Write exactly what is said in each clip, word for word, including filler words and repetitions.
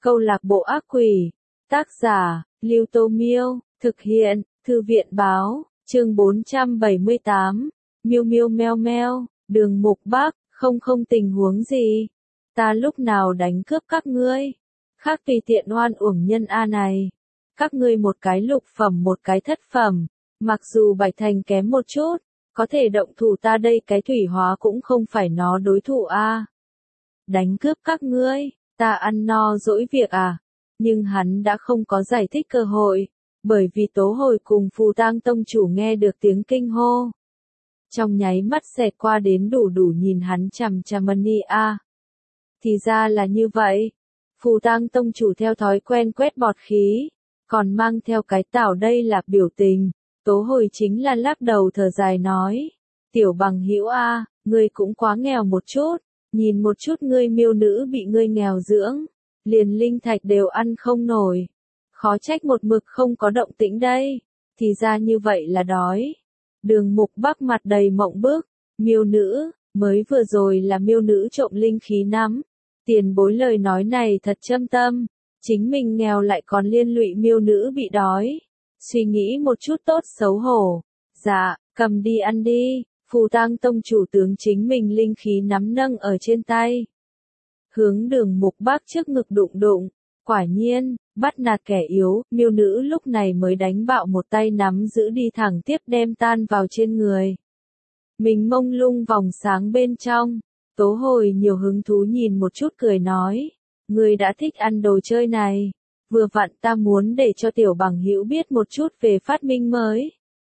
Câu lạc bộ ác quỷ. Tác giả, Lưu Tô Miêu. Thực hiện, Thư viện Báo. Chương bốn trăm bảy mươi tám. Miêu miêu meo meo. Đường Mục Bác. Không không tình huống gì. Ta lúc nào đánh cướp các ngươi. Khác tùy tiện oan uổng nhân A này. Các ngươi một cái lục phẩm một cái thất phẩm. Mặc dù Bạch Thành kém một chút. Có thể động thủ ta đây cái thủy hóa cũng không phải nó đối thủ A. Đánh cướp các ngươi. Ta ăn no dỗi việc à? Nhưng hắn đã không có giải thích cơ hội, bởi vì Tố Hồi cùng Phù Tang tông chủ nghe được tiếng kinh hô. Trong nháy mắt xẹt qua đến đủ đủ nhìn hắn chằm chằm Mani a. Thì ra là như vậy. Phù Tang tông chủ theo thói quen quét bọt khí, còn mang theo cái tảo đây là biểu tình. Tố Hồi chính là lắc đầu thở dài nói, tiểu bằng hữu a, ngươi cũng quá nghèo một chút. Nhìn một chút ngươi miêu nữ bị ngươi nghèo dưỡng, liền linh thạch đều ăn không nổi. Khó trách một mực không có động tĩnh đây. Thì ra như vậy là đói. Đường Mục Bác mặt đầy mộng bức. Miêu nữ, mới vừa rồi là miêu nữ trộm linh khí nắm. Tiền bối lời nói này thật châm tâm. Chính mình nghèo lại còn liên lụy miêu nữ bị đói. Suy nghĩ một chút tốt xấu hổ. Dạ, cầm đi ăn đi. Phù Tang tông chủ tướng chính mình linh khí nắm nâng ở trên tay. Hướng Đường Mục Bác trước ngực đụng đụng. Quả nhiên, bắt nạt kẻ yếu, miêu nữ lúc này mới đánh bạo một tay nắm giữ đi thẳng tiếp đem tan vào trên người. Mình mông lung vòng sáng bên trong. Tố Hồi nhiều hứng thú nhìn một chút cười nói. Người đã thích ăn đồ chơi này. Vừa vặn ta muốn để cho tiểu bằng hữu biết một chút về phát minh mới.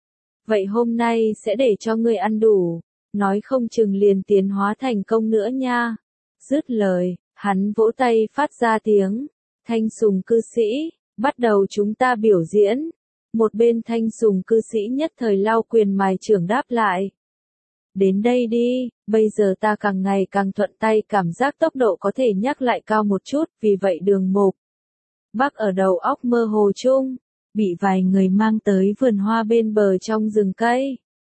Vậy hôm nay sẽ để cho ngươi ăn đủ, nói không chừng liền tiến hóa thành công nữa nha. Dứt lời, hắn vỗ tay phát ra tiếng, Thanh Sùng cư sĩ, bắt đầu chúng ta biểu diễn. Một bên Thanh Sùng cư sĩ nhất thời lao quyền mài trưởng đáp lại. Đến đây đi, bây giờ ta càng ngày càng thuận tay cảm giác tốc độ có thể nhắc lại cao một chút, vì vậy Đường Mục Bác ở đầu óc mơ hồ chung. Bị vài người mang tới vườn hoa bên bờ trong rừng cây.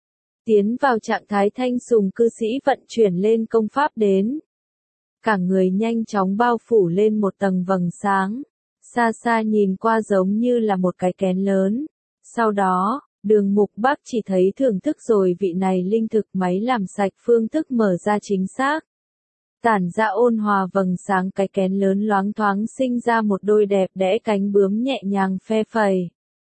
Tiến vào trạng thái Thanh Sùng cư sĩ vận chuyển lên công pháp đến. Cả người nhanh chóng bao phủ lên một tầng vầng sáng. Xa xa nhìn qua giống như là một cái kén lớn. Sau đó, Đường Mục Bác chỉ thấy thưởng thức rồi vị này linh thực máy làm sạch phương thức mở ra chính xác. Tản ra ôn hòa vầng sáng cái kén lớn loáng thoáng sinh ra một đôi đẹp đẽ cánh bướm nhẹ nhàng phe phẩy.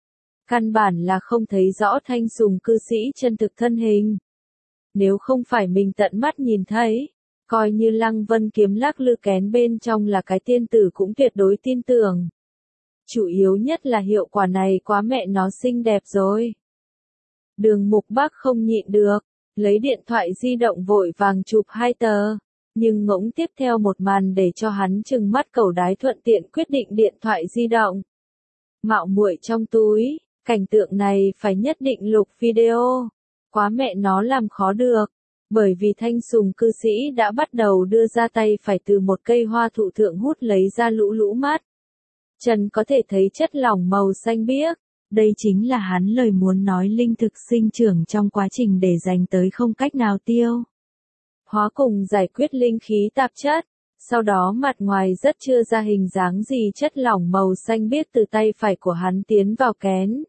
Căn bản là không thấy rõ Thanh Sùng cư sĩ chân thực thân hình. Nếu không phải mình tận mắt nhìn thấy, coi như Lăng Vân kiếm lắc lư kén bên trong là cái tiên tử cũng tuyệt đối tin tưởng. Chủ yếu nhất là hiệu quả này quá mẹ nó xinh đẹp rồi. Đường Mục Bác không nhịn được, lấy điện thoại di động vội vàng chụp hai tờ. Nhưng ngỗng tiếp theo một màn để cho hắn trừng mắt cẩu đái thuận tiện quyết định điện thoại di động. Mạo muội trong túi, cảnh tượng này phải nhất định lục video. Quá mẹ nó làm khó được. Bởi vì Thanh Sùng cư sĩ đã bắt đầu đưa ra tay phải từ một cây hoa thụ thượng hút lấy ra lũ lũ mát. Trần có thể thấy chất lỏng màu xanh biếc. Đây chính là hắn lời muốn nói linh thực sinh trưởng trong quá trình để dành tới không cách nào tiêu hóa cùng giải quyết linh khí tạp chất, sau đó mặt ngoài rất chưa ra hình dáng gì chất lỏng màu xanh biếc từ tay phải của hắn tiến vào kén.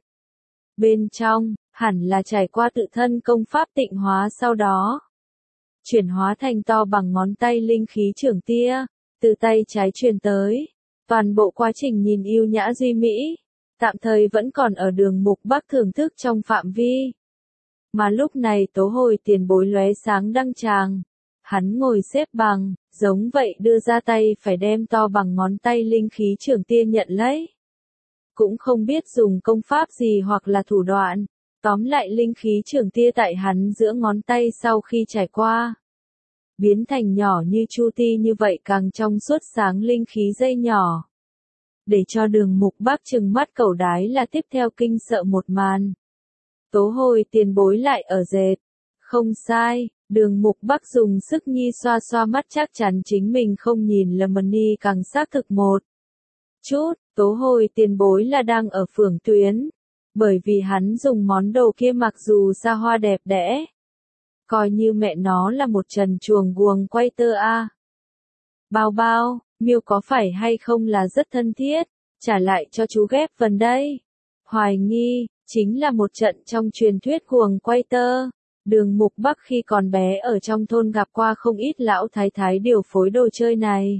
Bên trong, hẳn là trải qua tự thân công pháp tịnh hóa sau đó. Chuyển hóa thành to bằng ngón tay linh khí trưởng tia, từ tay trái truyền tới. Toàn bộ quá trình nhìn yêu nhã duy mỹ, tạm thời vẫn còn ở Đường Mục Bác thưởng thức trong phạm vi. Mà lúc này Tố Hồi tiền bối lóe sáng đăng tràng. Hắn ngồi xếp bằng, giống vậy đưa ra tay phải đem to bằng ngón tay linh khí trưởng tia nhận lấy. Cũng không biết dùng công pháp gì hoặc là thủ đoạn, tóm lại linh khí trưởng tia tại hắn giữa ngón tay sau khi trải qua. Biến thành nhỏ như chu ti như vậy càng trong suốt sáng linh khí dây nhỏ. Để cho Đường Mục Bác trừng mắt cẩu đái là tiếp theo kinh sợ một màn. Tố Hồi tiền bối lại ở dệt. Không sai. Đường Mục Bác dùng sức nhi xoa xoa mắt chắc chắn chính mình không nhìn lầm Mani càng xác thực một chút. Tố Hồi tiền bối là đang ở phường tuyến. Bởi vì hắn dùng món đồ kia mặc dù xa hoa đẹp đẽ. Coi như mẹ nó là một trần chuồng guồng quay tơ a. Bao bao, Miêu có phải hay không là rất thân thiết, trả lại cho chú ghép vần đây. Hoài nghi, chính là một trận trong truyền thuyết guồng quay tơ. Đường Mục Bắc khi còn bé ở trong thôn gặp qua không ít lão thái thái điều phối đồ chơi này.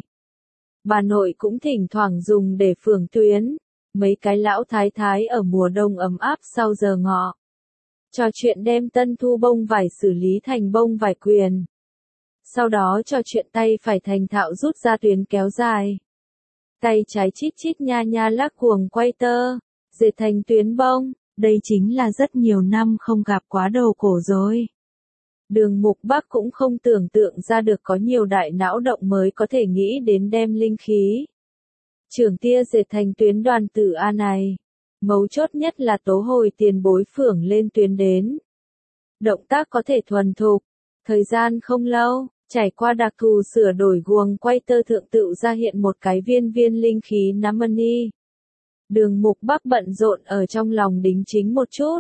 Bà nội cũng thỉnh thoảng dùng để phưởng tuyến. Mấy cái lão thái thái ở mùa đông ấm áp sau giờ ngọ. Trò chuyện đem tân thu bông vải xử lý thành bông vải quyền. Sau đó trò chuyện tay phải thành thạo rút ra tuyến kéo dài. Tay trái chít chít nha nha lắc guồng quay tơ, dệt thành tuyến bông. Đây chính là rất nhiều năm không gặp quá đồ cổ rồi. Đường Mục Bắc cũng không tưởng tượng ra được có nhiều đại não động mới có thể nghĩ đến đem linh khí. Trưởng tia dệt thành tuyến đoàn tử A này. Mấu chốt nhất là tố hồi tiền bối phưởng lên tuyến đến. Động tác có thể thuần thục. Thời gian không lâu, trải qua đặc thù sửa đổi guồng quay tơ thượng tự ra hiện một cái viên viên linh khí Namani. Đường Mục Bắc bận rộn ở trong lòng đính chính một chút.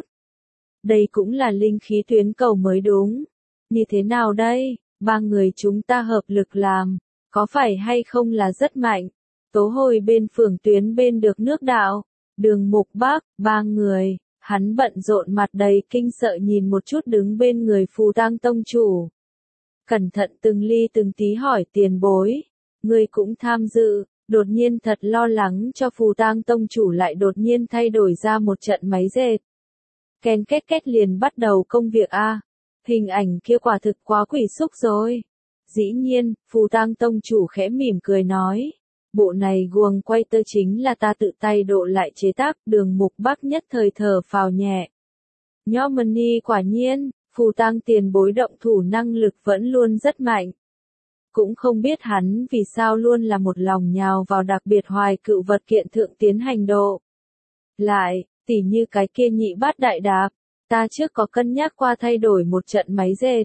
Đây cũng là linh khí tuyến cầu mới đúng. Như thế nào đây, ba người chúng ta hợp lực làm, có phải hay không là rất mạnh? Tố hồi bên phường tuyến bên được nước đạo. Đường Mục Bắc, ba người, hắn bận rộn mặt đầy kinh sợ nhìn một chút đứng bên người Phù Tang tông chủ. Cẩn thận từng ly từng tí hỏi tiền bối, người cũng tham dự. Đột nhiên thật lo lắng cho Phù Tang tông chủ lại đột nhiên thay đổi ra một trận máy dệt. Ken két két liền bắt đầu công việc a. Hình ảnh kia quả thực quá quỷ xúc rồi. Dĩ nhiên, Phù Tang tông chủ khẽ mỉm cười nói. Bộ này guồng quay tơ chính là ta tự tay độ lại chế tác. Đường Mục Bắc nhất thời thở phào nhẹ. Nho Mani quả nhiên, Phù Tang tiền bối động thủ năng lực vẫn luôn rất mạnh. Cũng không biết hắn vì sao luôn là một lòng nhào vào đặc biệt hoài cựu vật kiện thượng tiến hành độ. Lại, tỉ như cái kia nhị bát đại đạp, ta trước có cân nhắc qua thay đổi một trận máy dệt.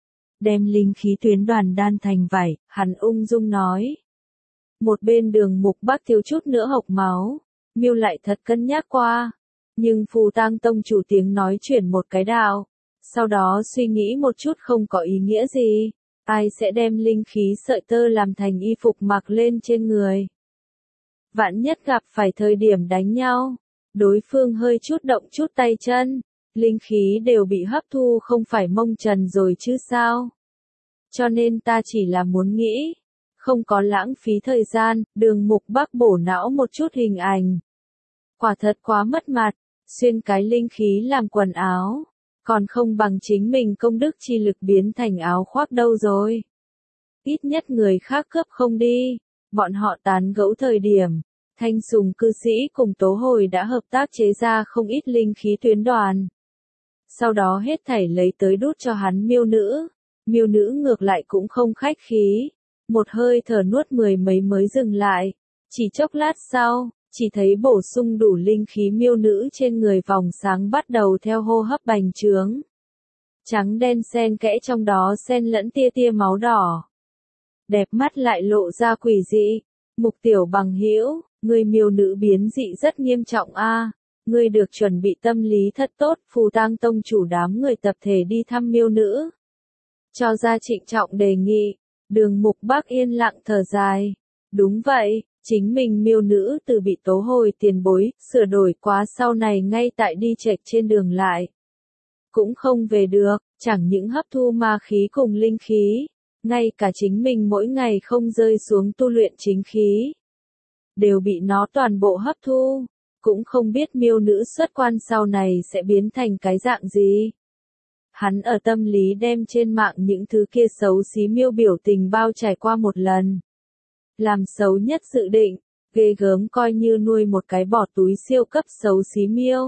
Đem linh khí tuyến đoàn đan thành vải, hắn ung dung nói. Một bên Đường Mục Bắc thiếu chút nữa hộc máu, Miêu lại thật cân nhắc qua. Nhưng Phù Tang tông chủ tiếng nói chuyển một cái đạo, sau đó suy nghĩ một chút không có ý nghĩa gì. Ai sẽ đem linh khí sợi tơ làm thành y phục mặc lên trên người? Vạn nhất gặp phải thời điểm đánh nhau, đối phương hơi chút động chút tay chân, linh khí đều bị hấp thu không phải mông trần rồi chứ sao? Cho nên ta chỉ là muốn nghĩ, không có lãng phí thời gian. Đường Mục Bắc bổ não một chút hình ảnh. Quả thật quá mất mặt, xuyên cái linh khí làm quần áo. Còn không bằng chính mình công đức chi lực biến thành áo khoác đâu rồi. Ít nhất người khác cướp không đi. Bọn họ tán gẫu thời điểm, Thanh Sùng cư sĩ cùng Tố Hồi đã hợp tác chế ra không ít linh khí tuyến đoàn. Sau đó hết thảy lấy tới đút cho hắn Miêu nữ. Miêu nữ ngược lại cũng không khách khí. Một hơi thở nuốt mười mấy mới dừng lại. Chỉ chốc lát sau, chỉ thấy bổ sung đủ linh khí Miêu nữ trên người vòng sáng bắt đầu theo hô hấp bành trướng. Trắng đen xen kẽ trong đó xen lẫn tia tia máu đỏ. Đẹp mắt lại lộ ra quỷ dị. Mục Tiểu Bằng hữu, người Miêu nữ biến dị rất nghiêm trọng a. Ngươi được chuẩn bị tâm lý thật tốt. Phù Tang tông chủ đám người tập thể đi thăm Miêu nữ. Cho ra trịnh trọng đề nghị. Đường Mục Bắc yên lặng thở dài. Đúng vậy. Chính mình Miêu nữ từ bị Tố Hồi tiền bối, sửa đổi quá sau này ngay tại đi chệch trên đường lại. Cũng không về được, chẳng những hấp thu ma khí cùng linh khí, ngay cả chính mình mỗi ngày không rơi xuống tu luyện chính khí. Đều bị nó toàn bộ hấp thu, cũng không biết Miêu nữ xuất quan sau này sẽ biến thành cái dạng gì. Hắn ở tâm lý đem trên mạng những thứ kia xấu xí Miêu biểu tình bao trải qua một lần. Làm xấu nhất dự định, ghê gớm coi như nuôi một cái bò túi siêu cấp xấu xí Miêu.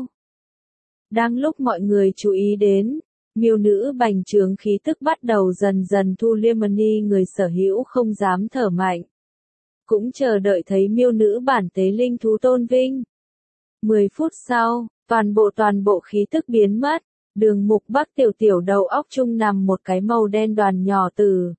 Đang lúc mọi người chú ý đến, Miêu nữ bành trướng khí tức bắt đầu dần dần thu liêm Mani người sở hữu không dám thở mạnh. Cũng chờ đợi thấy Miêu nữ bản tế linh thú tôn vinh. Mười phút sau, toàn bộ toàn bộ khí tức biến mất, Đường Mục Bắc tiểu tiểu đầu óc chung nằm một cái màu đen đoàn nhỏ từ.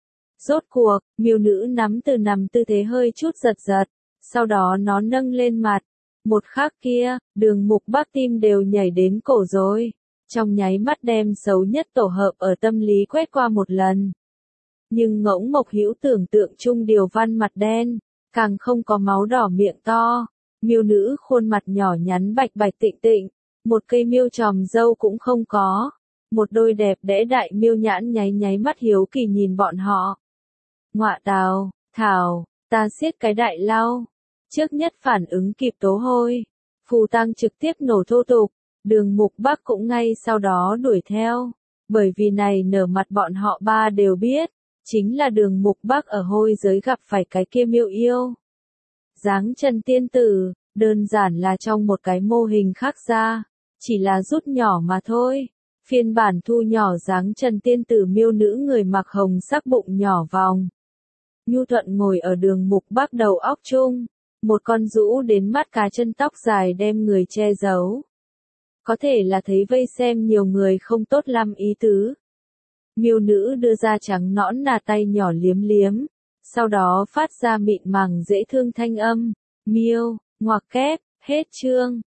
Rốt cuộc, Miêu nữ nắm từ nằm tư thế hơi chút giật giật, sau đó nó nâng lên mặt. Một khắc kia, Đường Mục Bắc tim đều nhảy đến cổ rồi. Trong nháy mắt đem xấu nhất tổ hợp ở tâm lý quét qua một lần. Nhưng ngỗng Mộc Hữu tưởng tượng chung điều văn mặt đen, càng không có máu đỏ miệng to. Miêu nữ khuôn mặt nhỏ nhắn bạch bạch tịnh tịnh, một cây miêu tròm râu cũng không có. Một đôi đẹp đẽ đại miêu nhãn nháy nháy mắt hiếu kỳ nhìn bọn họ. Ngọa tào, thảo, ta siết cái đại lau. Trước nhất phản ứng kịp tố hôi. Phù Tăng trực tiếp nổ thô tục, Đường Mục Bắc cũng ngay sau đó đuổi theo. Bởi vì này nở mặt bọn họ ba đều biết, chính là Đường Mục Bắc ở hôi giới gặp phải cái kia miêu yêu. Dáng Trần tiên tử, đơn giản là trong một cái mô hình khác ra, chỉ là rút nhỏ mà thôi. Phiên bản thu nhỏ dáng Trần tiên tử miêu nữ người mặc hồng sắc bụng nhỏ vòng. Nhu thuận ngồi ở Đường Mục Bắc đầu óc chung, một con rũ đến mắt cá chân tóc dài đem người che giấu. Có thể là thấy vây xem nhiều người không tốt lắm ý tứ. Miêu nữ đưa ra trắng nõn nà tay nhỏ liếm liếm, sau đó phát ra mịn màng dễ thương thanh âm. Miêu, ngoặc kép, hết chương.